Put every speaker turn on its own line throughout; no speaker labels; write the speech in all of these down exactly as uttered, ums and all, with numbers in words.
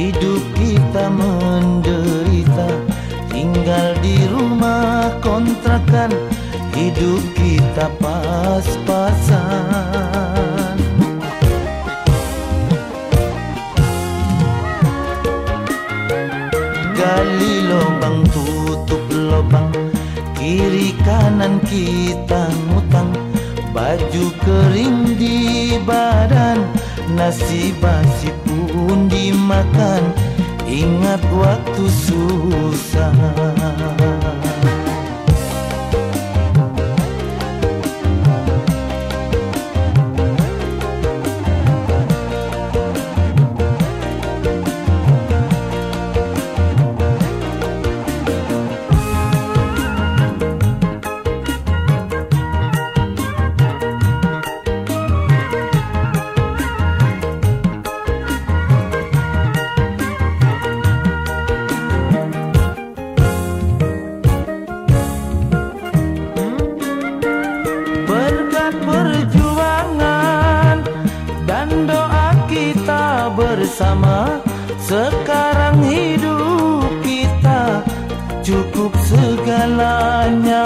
hidup kita menderita. Tinggal di rumah kontrakan, hidup kita pas-pasan. Gali lubang tutup lubang, kiri kanan kita ngutang. Baju kering di badan, nasi basi pun dimakan. Ingat waktu susah. Perjuangan dan doa kita bersama, sekarang hidup kita cukup segalanya.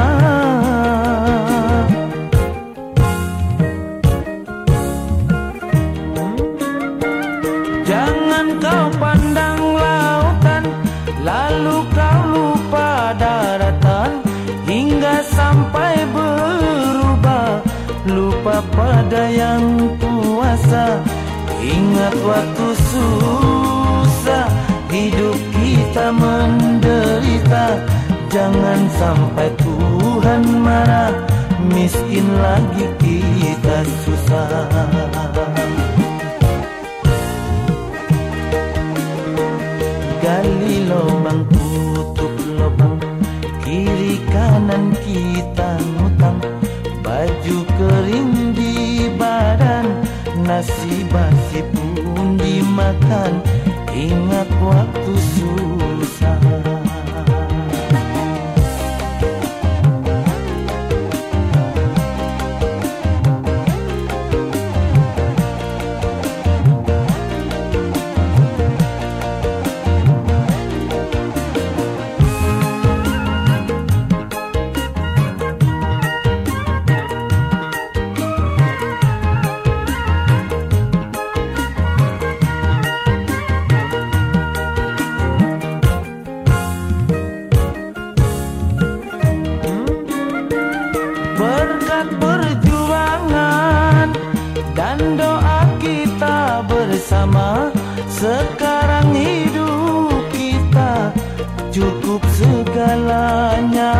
Jangan kau pandang lautan, lalu kau lupa daratan, hingga sampai berubah, lupa pada yang kuasa. Ingat waktu susah, hidup kita menderita. Jangan sampai Tuhan marah, miskin lagi kita susah. Gali lubang tutup lubang, kiri kanan kita ngutang. Baju kering di badan, nasi basi pun dimakan. Ingat waktu susah. Berkat perjuangan dan doa kita bersama, sekarang hidup kita cukup segalanya.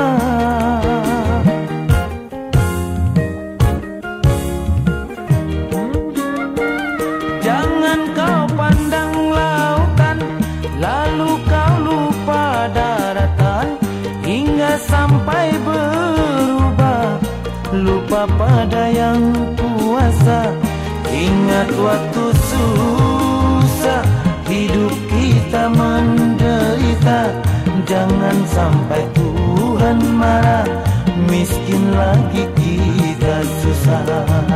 Jangan kau pandang lautan, lalu kau lupa daratan, hingga sampai berubah, lupa pada yang kuasa. Ingat waktu susah, hidup kita menderita. Jangan sampai Tuhan marah, miskin lagi kita susah.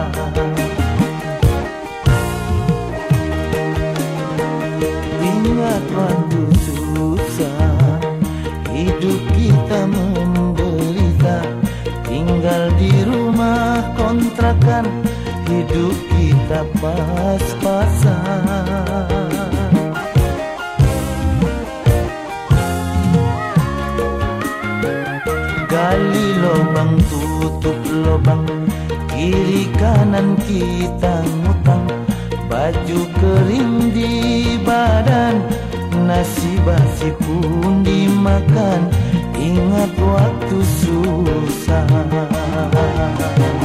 Ingat waktu susah, hidup kita menderita. Tinggal di rumah kontrakan, hidup kita pas-pasan. Gali lubang tutup lubang, kiri kanan kita ngutang. Baju kering di badan, nasi basi pun dimakan. Ingat waktu susah.